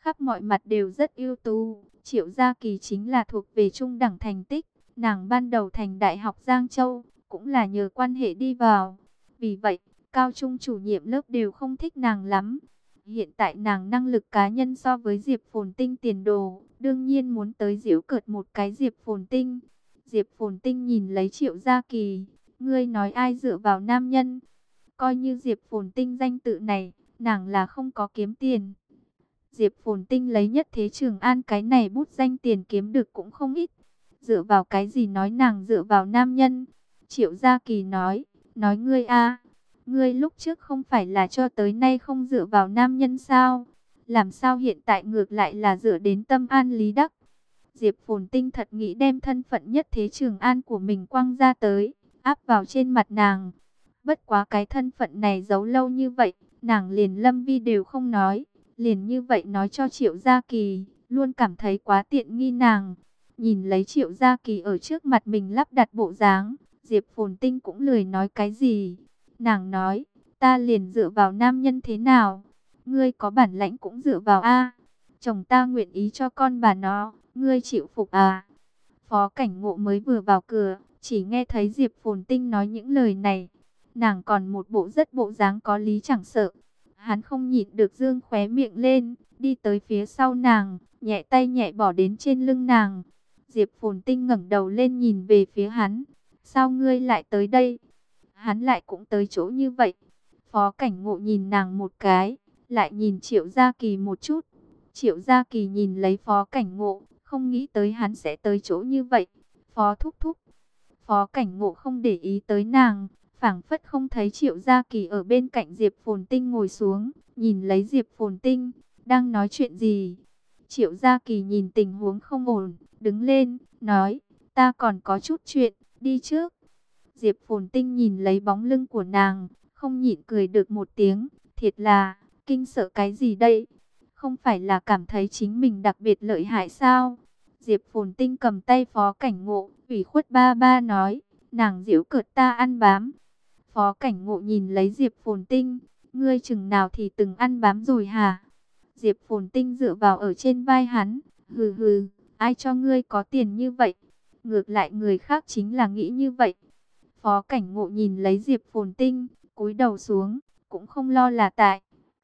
Speaker 1: khắp mọi mặt đều rất ưu tú. Triệu Gia Kỳ chính là thuộc về trung đẳng thành tích. Nàng ban đầu thành Đại học Giang Châu, cũng là nhờ quan hệ đi vào. Vì vậy, cao trung chủ nhiệm lớp đều không thích nàng lắm. Hiện tại nàng năng lực cá nhân so với Diệp Phồn Tinh tiền đồ, đương nhiên muốn tới giễu cợt một cái Diệp Phồn Tinh. Diệp Phồn Tinh nhìn lấy Triệu Gia Kỳ, ngươi nói ai dựa vào nam nhân? Coi như Diệp Phồn Tinh danh tự này, nàng là không có kiếm tiền. Diệp Phồn Tinh lấy Nhất Thế Trường An cái này bút danh tiền kiếm được cũng không ít. Dựa vào cái gì nói nàng dựa vào nam nhân? Triệu Gia Kỳ nói ngươi a, ngươi lúc trước không phải là cho tới nay không dựa vào nam nhân sao? Làm sao hiện tại ngược lại là dựa đến Tâm An Lý Đắc? Diệp Phồn Tinh thật nghĩ đem thân phận Nhất Thế Trường An của mình quăng ra tới, áp vào trên mặt nàng. Bất quá cái thân phận này giấu lâu như vậy, nàng liền Lâm Vi đều không nói, liền như vậy nói cho Triệu Gia Kỳ, luôn cảm thấy quá tiện nghi nàng. Nhìn lấy Triệu Gia Kỳ ở trước mặt mình lắp đặt bộ dáng, Diệp Phồn Tinh cũng lười nói cái gì. Nàng nói, ta liền dựa vào nam nhân thế nào? Ngươi có bản lãnh cũng dựa vào a. Chồng ta nguyện ý cho con bà nó, ngươi chịu phục à? Phó Cảnh Ngộ mới vừa vào cửa, chỉ nghe thấy Diệp Phồn Tinh nói những lời này. Nàng còn một bộ rất bộ dáng có lý chẳng sợ. Hắn không nhịn được dương khóe miệng lên, đi tới phía sau nàng, nhẹ tay nhẹ bỏ đến trên lưng nàng. Diệp Phồn Tinh ngẩng đầu lên nhìn về phía hắn. Sao ngươi lại tới đây? Hắn lại cũng tới chỗ như vậy. Phó Cảnh Ngộ nhìn nàng một cái, lại nhìn Triệu Gia Kỳ một chút. Triệu Gia Kỳ nhìn lấy Phó Cảnh Ngộ, không nghĩ tới hắn sẽ tới chỗ như vậy. Phó thúc thúc. Phó Cảnh Ngộ không để ý tới nàng, phảng phất không thấy Triệu Gia Kỳ ở bên cạnh Diệp Phồn Tinh ngồi xuống, nhìn lấy Diệp Phồn Tinh, đang nói chuyện gì. Triệu Gia Kỳ nhìn tình huống không ổn, đứng lên, nói, ta còn có chút chuyện, đi trước. Diệp Phồn Tinh nhìn lấy bóng lưng của nàng, không nhịn cười được một tiếng, thiệt là, kinh sợ cái gì đây? Không phải là cảm thấy chính mình đặc biệt lợi hại sao? Diệp Phồn Tinh cầm tay Phó Cảnh Ngộ, ủy khuất ba ba nói, nàng giễu cợt ta ăn bám. Phó Cảnh Ngộ nhìn lấy Diệp Phồn Tinh, ngươi chừng nào thì từng ăn bám rồi hả? Diệp Phồn Tinh dựa vào ở trên vai hắn, hừ hừ, ai cho ngươi có tiền như vậy? Ngược lại người khác chính là nghĩ như vậy. Phó Cảnh Ngộ nhìn lấy Diệp Phồn Tinh, cúi đầu xuống, cũng không lo là tại.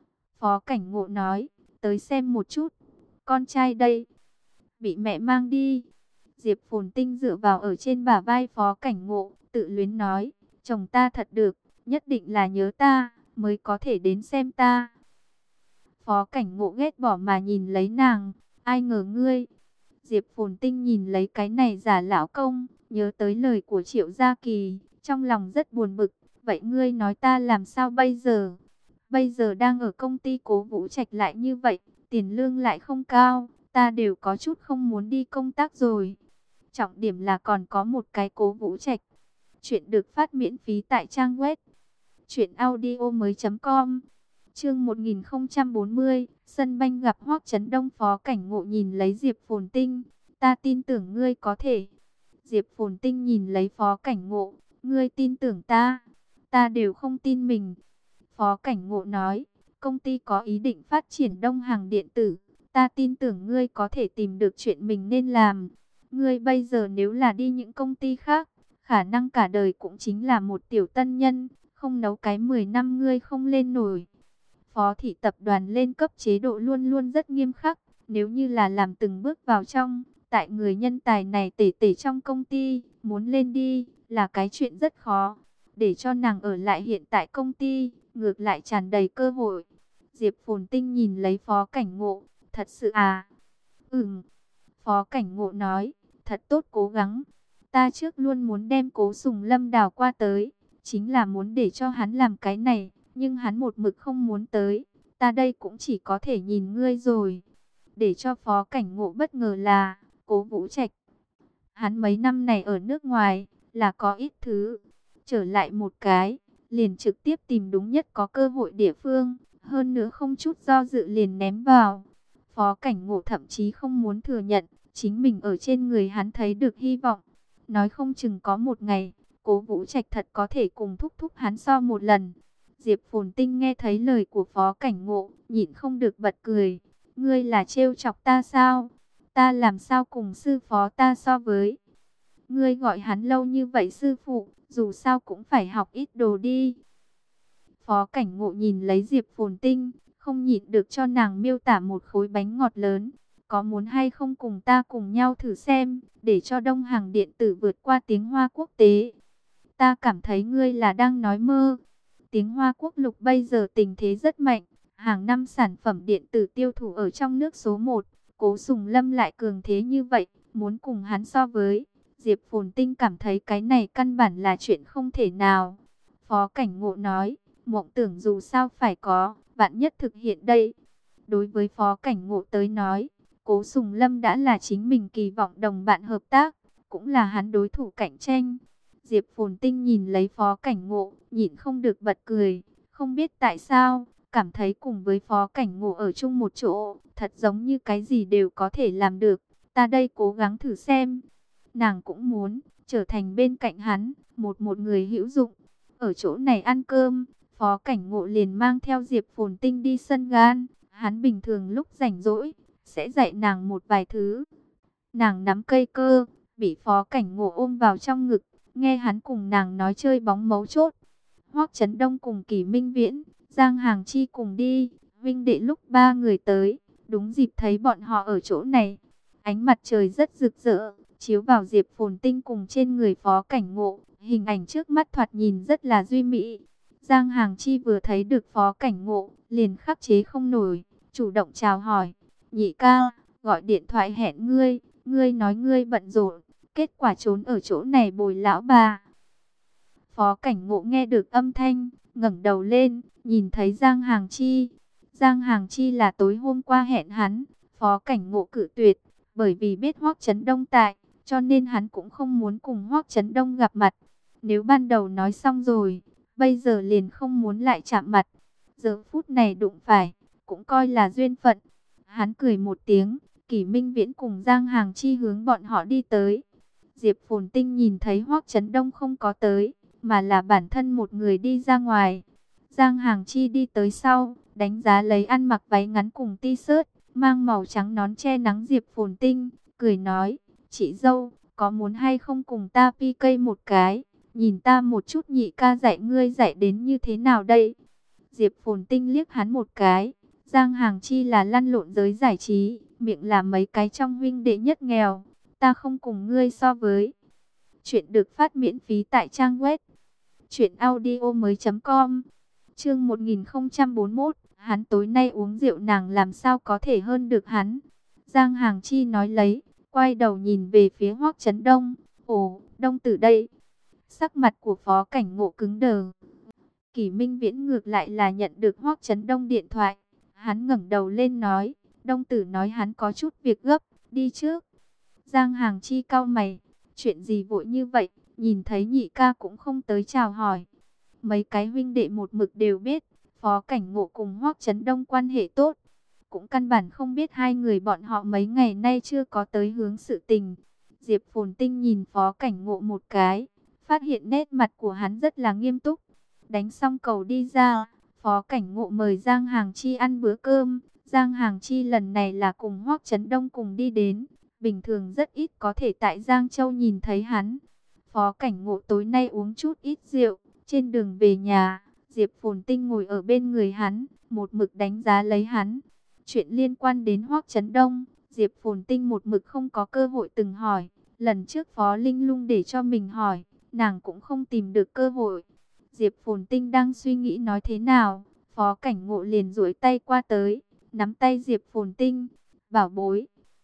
Speaker 1: Phó Cảnh Ngộ nói, tới xem một chút, con trai đây, bị mẹ mang đi. Diệp Phồn Tinh dựa vào ở trên bả vai Phó Cảnh Ngộ, tự luyến nói, chồng ta thật được, nhất định là nhớ ta, mới có thể đến xem ta. Phó Cảnh Ngộ ghét bỏ mà nhìn lấy nàng, ai ngờ ngươi. Diệp Phồn Tinh nhìn lấy cái này giả lão công, nhớ tới lời của Triệu Gia Kỳ, trong lòng rất buồn bực. Vậy ngươi nói ta làm sao bây giờ? Bây giờ đang ở công ty Cố Vũ Trạch lại như vậy, tiền lương lại không cao, ta đều có chút không muốn đi công tác rồi. Trọng điểm là còn có một cái Cố Vũ Trạch. Chuyện được phát miễn phí tại trang web truyệnaudiomoi.com. Chương 1040, sân banh gặp Hoắc Chấn Đông. Phó Cảnh Ngộ nhìn lấy Diệp Phồn Tinh, ta tin tưởng ngươi có thể. Diệp Phồn Tinh nhìn lấy Phó Cảnh Ngộ, ngươi tin tưởng ta, ta đều không tin mình. Phó Cảnh Ngộ nói, công ty có ý định phát triển Đông hàng điện tử, ta tin tưởng ngươi có thể tìm được chuyện mình nên làm. Ngươi bây giờ nếu là đi những công ty khác, khả năng cả đời cũng chính là một tiểu tân nhân, không nấu cái 10 năm ngươi không lên nổi. Phó thị tập đoàn lên cấp chế độ luôn luôn rất nghiêm khắc, nếu như là làm từng bước vào trong, tại người nhân tài này tể tể trong công ty, muốn lên đi, là cái chuyện rất khó. Để cho nàng ở lại hiện tại công ty, ngược lại tràn đầy cơ hội. Diệp Phồn Tinh nhìn lấy Phó Cảnh Ngộ, thật sự à? Phó Cảnh Ngộ nói, thật tốt cố gắng. Ta trước luôn muốn đem Cố Sùng Lâm đào qua tới, chính là muốn để cho hắn làm cái này, nhưng hắn một mực không muốn tới. Ta đây cũng chỉ có thể nhìn ngươi rồi. Để cho Phó Cảnh Ngộ bất ngờ là, Cố Vũ Trạch, hắn mấy năm này ở nước ngoài, là có ít thứ. Trở lại một cái, liền trực tiếp tìm đúng nhất có cơ hội địa phương, hơn nữa không chút do dự liền ném vào. Phó Cảnh Ngộ thậm chí không muốn thừa nhận, chính mình ở trên người hắn thấy được hy vọng. Nói không chừng có một ngày, Cố Vũ Trạch thật có thể cùng thúc thúc hắn so một lần. Diệp Phồn Tinh nghe thấy lời của Phó Cảnh Ngộ, nhịn không được bật cười. ngươi là trêu chọc ta sao? Ta làm sao cùng sư phó ta so với? Ngươi gọi hắn lâu như vậy sư phụ, dù sao cũng phải học ít đồ đi. Phó Cảnh Ngộ nhìn lấy Diệp Phồn Tinh, không nhịn được cho nàng miêu tả một khối bánh ngọt lớn. Có muốn hay không cùng ta cùng nhau thử xem, để cho Đông Hàng điện tử vượt qua tiếng Hoa quốc tế? Ta cảm thấy ngươi là đang nói mơ. Tiếng Hoa quốc lục bây giờ tình thế rất mạnh. Hàng năm sản phẩm điện tử tiêu thụ ở trong nước số 1. Cố Sùng Lâm lại cường thế như vậy, muốn cùng hắn so với. Diệp Phồn Tinh cảm thấy cái này căn bản là chuyện không thể nào. Phó Cảnh Ngộ nói, mộng tưởng dù sao phải có, vạn nhất thực hiện đây. Đối với Phó Cảnh Ngộ tới nói, Cố Sùng Lâm đã là chính mình kỳ vọng đồng bạn hợp tác, cũng là hắn đối thủ cạnh tranh. Diệp Phồn Tinh nhìn lấy Phó Cảnh Ngộ, nhịn không được bật cười, không biết tại sao, cảm thấy cùng với Phó Cảnh Ngộ ở chung một chỗ, thật giống như cái gì đều có thể làm được. Ta đây cố gắng thử xem. Nàng cũng muốn trở thành bên cạnh hắn, một người hữu dụng. Ở chỗ này ăn cơm, Phó Cảnh Ngộ liền mang theo Diệp Phồn Tinh đi sân gan. Hắn bình thường lúc rảnh rỗi, sẽ dạy nàng một vài thứ. Nàng nắm cây cơ, bị Phó Cảnh Ngộ ôm vào trong ngực, nghe hắn cùng nàng nói chơi bóng mấu chốt. Hoắc Chấn Đông cùng Kỷ Minh Viễn, Giang Hàng Chi cùng đi, huynh đệ lúc ba người tới, đúng dịp thấy bọn họ ở chỗ này. Ánh mặt trời rất rực rỡ, chiếu vào Diệp Phồn Tinh cùng trên người Phó Cảnh Ngộ, hình ảnh trước mắt thoạt nhìn rất là duy mỹ. Giang Hàng Chi vừa thấy được Phó Cảnh Ngộ, liền khắc chế không nổi, chủ động chào hỏi, nhị ca, gọi điện thoại hẹn ngươi, ngươi nói ngươi bận rộn, kết quả trốn ở chỗ này bồi lão bà. Phó Cảnh Ngộ nghe được âm thanh, ngẩng đầu lên, nhìn thấy Giang Hàng Chi. Giang Hàng Chi là tối hôm qua hẹn hắn, Phó Cảnh Ngộ cự tuyệt, bởi vì biết Hoắc Chấn Đông tại, cho nên hắn cũng không muốn cùng Hoắc Chấn Đông gặp mặt. Nếu ban đầu nói xong rồi, bây giờ liền không muốn lại chạm mặt. Giờ phút này đụng phải, cũng coi là duyên phận. Hắn cười một tiếng, Kỷ Minh Viễn cùng Giang Hàng Chi hướng bọn họ đi tới. Diệp Phồn Tinh nhìn thấy Hoắc Chấn Đông không có tới, mà là bản thân một người đi ra ngoài. Giang Hàng Chi đi tới sau, đánh giá lấy ăn mặc váy ngắn cùng t-shirt, mang màu trắng nón che nắng Diệp Phồn Tinh, cười nói, chị dâu, có muốn hay không cùng ta PK một cái, nhìn ta một chút nhị ca dạy ngươi dạy đến như thế nào đây? Diệp Phồn Tinh liếc hắn một cái, Giang Hàng Chi là lăn lộn giới giải trí, miệng là mấy cái trong huynh đệ nhất nghèo, ta không cùng ngươi so với. Chuyện được phát miễn phí tại trang web truyệnaudiomoi.com. Chương 1041, hắn tối nay uống rượu nàng làm sao có thể hơn được hắn. Giang Hàng Chi nói lấy, quay đầu nhìn về phía Hoắc Chấn Đông. Ồ, Đông tử đây. Sắc mặt của Phó Cảnh Ngộ cứng đờ. Kỷ Minh Viễn ngược lại là nhận được Hoắc Chấn Đông điện thoại. Hắn ngẩng đầu lên nói, Đông tử nói hắn có chút việc gấp, đi trước. Giang Hàng Chi cau mày, chuyện gì vội như vậy, nhìn thấy nhị ca cũng không tới chào hỏi. Mấy cái huynh đệ một mực đều biết, Phó Cảnh Ngộ cùng Hoắc Chấn Đông quan hệ tốt. Cũng căn bản không biết hai người bọn họ mấy ngày nay chưa có tới hướng sự tình. Diệp Phồn Tinh nhìn Phó Cảnh Ngộ một cái, phát hiện nét mặt của hắn rất là nghiêm túc. Đánh xong cầu đi ra, Phó Cảnh Ngộ mời Giang Hàng Chi ăn bữa cơm. Giang Hàng Chi lần này là cùng Hoắc Chấn Đông cùng đi đến. Bình thường rất ít có thể tại Giang Châu nhìn thấy hắn. Phó Cảnh Ngộ tối nay uống chút ít rượu. Trên đường về nhà, Diệp Phồn Tinh ngồi ở bên người hắn, một mực đánh giá lấy hắn. Chuyện liên quan đến Hoắc Chấn Đông, Diệp Phồn Tinh một mực không có cơ hội từng hỏi. Lần trước Phó Linh Lung để cho mình hỏi, nàng cũng không tìm được cơ hội. Diệp Phồn Tinh đang suy nghĩ nói thế nào, Phó Cảnh Ngộ liền duỗi tay qua tới, nắm tay Diệp Phồn Tinh, bảo bối.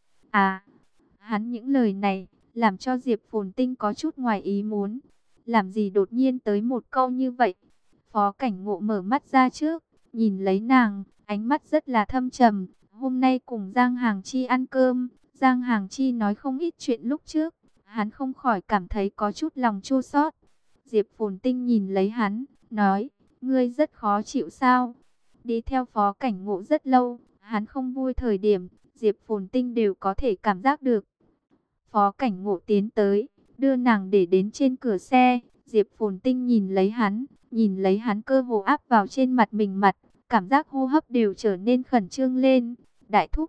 Speaker 1: À, hắn những lời này, làm cho Diệp Phồn Tinh có chút ngoài ý muốn. Làm gì đột nhiên tới một câu như vậy? Phó Cảnh Ngộ mở mắt ra trước, nhìn lấy nàng, ánh mắt rất là thâm trầm. Hôm nay cùng Giang Hàng Chi ăn cơm, Giang Hàng Chi nói không ít chuyện lúc trước. Hắn không khỏi cảm thấy có chút lòng chua xót. Diệp Phồn Tinh nhìn lấy hắn, nói, ngươi rất khó chịu sao? Đi theo Phó Cảnh Ngộ rất lâu, hắn không vui thời điểm, Diệp Phồn Tinh đều có thể cảm giác được. Phó Cảnh Ngộ tiến tới, đưa nàng để đến trên cửa xe. Diệp Phồn Tinh nhìn lấy hắn cơ hồ áp vào trên mặt mình cảm giác hô hấp đều trở nên khẩn trương lên. Đại thúc.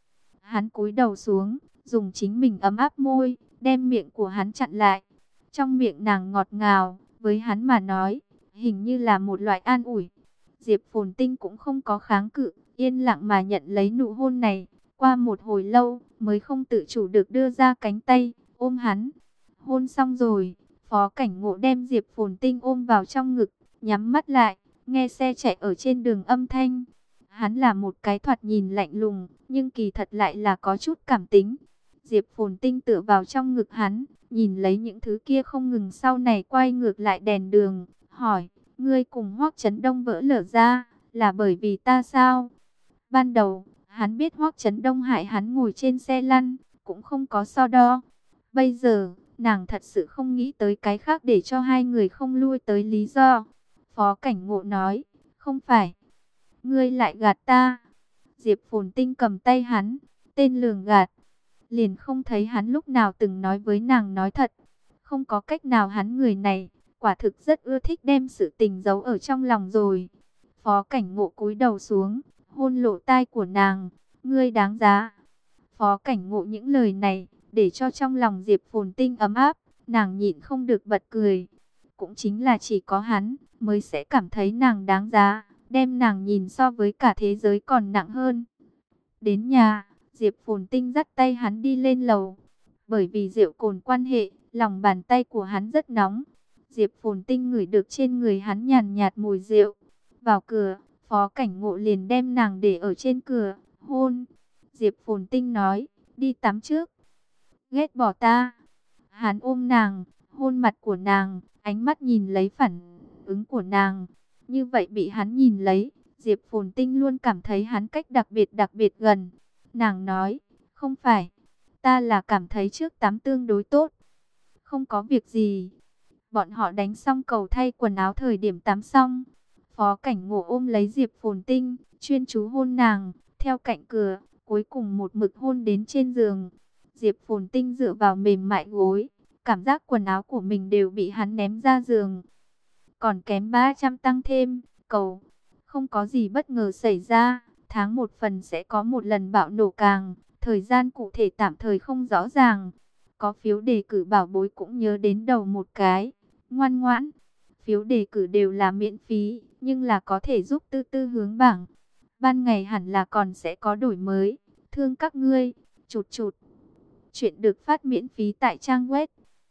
Speaker 1: Hắn cúi đầu xuống, dùng chính mình ấm áp môi, đem miệng của hắn chặn lại. Trong miệng nàng ngọt ngào, với hắn mà nói, hình như là một loại an ủi. Diệp Phồn Tinh cũng không có kháng cự, yên lặng mà nhận lấy nụ hôn này. Qua một hồi lâu, mới không tự chủ được đưa ra cánh tay, ôm hắn. Hôn xong rồi, Phó Cảnh Ngộ đem Diệp Phồn Tinh ôm vào trong ngực, nhắm mắt lại, nghe xe chạy ở trên đường âm thanh. Hắn là một cái thoạt nhìn lạnh lùng, nhưng kỳ thật lại là có chút cảm tính. Diệp Phồn Tinh tựa vào trong ngực hắn, nhìn lấy những thứ kia không ngừng, sau này quay ngược lại đèn đường, hỏi, ngươi cùng Hoắc Chấn Đông vỡ lở ra, là bởi vì ta sao? Ban đầu, hắn biết Hoắc Chấn Đông hại hắn ngồi trên xe lăn, cũng không có so đo. Bây giờ, nàng thật sự không nghĩ tới cái khác để cho hai người không lui tới lý do. Phó Cảnh Ngộ nói, không phải, ngươi lại gạt ta. Diệp Phồn Tinh cầm tay hắn, tên lường gạt. Liền không thấy hắn lúc nào từng nói với nàng nói thật. Không có cách nào, hắn người này, quả thực rất ưa thích đem sự tình giấu ở trong lòng rồi. Phó Cảnh Ngộ cúi đầu xuống, hôn lỗ tai của nàng, ngươi đáng giá. Phó Cảnh Ngộ những lời này, để cho trong lòng Diệp Phồn Tinh ấm áp, nàng nhịn không được bật cười. Cũng chính là chỉ có hắn, mới sẽ cảm thấy nàng đáng giá, đem nàng nhìn so với cả thế giới còn nặng hơn. Đến nhà, Diệp Phồn Tinh dắt tay hắn đi lên lầu. Bởi vì rượu cồn quan hệ, lòng bàn tay của hắn rất nóng. Diệp Phồn Tinh ngửi được trên người hắn nhàn nhạt mùi rượu. Vào cửa, Phó Cảnh Ngộ liền đem nàng để ở trên cửa, hôn. Diệp Phồn Tinh nói, đi tắm trước. Ghét bỏ ta. Hắn ôm nàng, hôn mặt của nàng, ánh mắt nhìn lấy phản ứng của nàng. Như vậy bị hắn nhìn lấy, Diệp Phồn Tinh luôn cảm thấy hắn cách đặc biệt gần. Nàng nói, không phải, ta là cảm thấy trước tắm tương đối tốt. Không có việc gì. Bọn họ đánh xong cầu thay quần áo thời điểm tắm xong. Phó Cảnh Ngộ ôm lấy Diệp Phồn Tinh, chuyên chú hôn nàng, theo cạnh cửa, cuối cùng một mực hôn đến trên giường. Diệp Phồn Tinh dựa vào mềm mại gối, cảm giác quần áo của mình đều bị hắn ném ra giường. Còn kém 300 tăng thêm, cầu. Không có gì bất ngờ xảy ra, tháng 1 phần sẽ có một lần bạo nổ càng, thời gian cụ thể tạm thời không rõ ràng. Có phiếu đề cử bảo bối cũng nhớ đến đầu một cái, ngoan ngoãn. Phiếu đề cử đều là miễn phí, nhưng là có thể giúp tư tư hướng bảng. Ban ngày hẳn là còn sẽ có đổi mới, thương các ngươi, chụt chụt. Chuyện được phát miễn phí tại trang web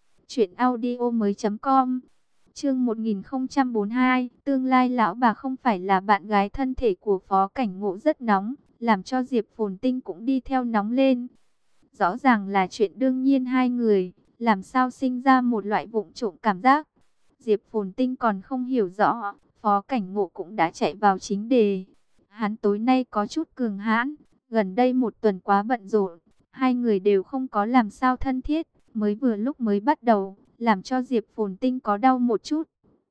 Speaker 1: truyệnaudiomoi.com. Chương 1042, tương lai lão bà không phải là bạn gái. Thân thể của Phó Cảnh Ngộ rất nóng, làm cho Diệp Phồn Tinh cũng đi theo nóng lên. Rõ ràng là chuyện đương nhiên hai người, làm sao sinh ra một loại vụng trộm cảm giác. Diệp Phồn Tinh còn không hiểu rõ, Phó Cảnh Ngộ cũng đã chạy vào chính đề. Hắn tối nay có chút cường hãn, gần đây một tuần quá bận rộn, hai người đều không có làm sao thân thiết, mới vừa lúc mới bắt đầu, làm cho Diệp Phồn Tinh có đau một chút.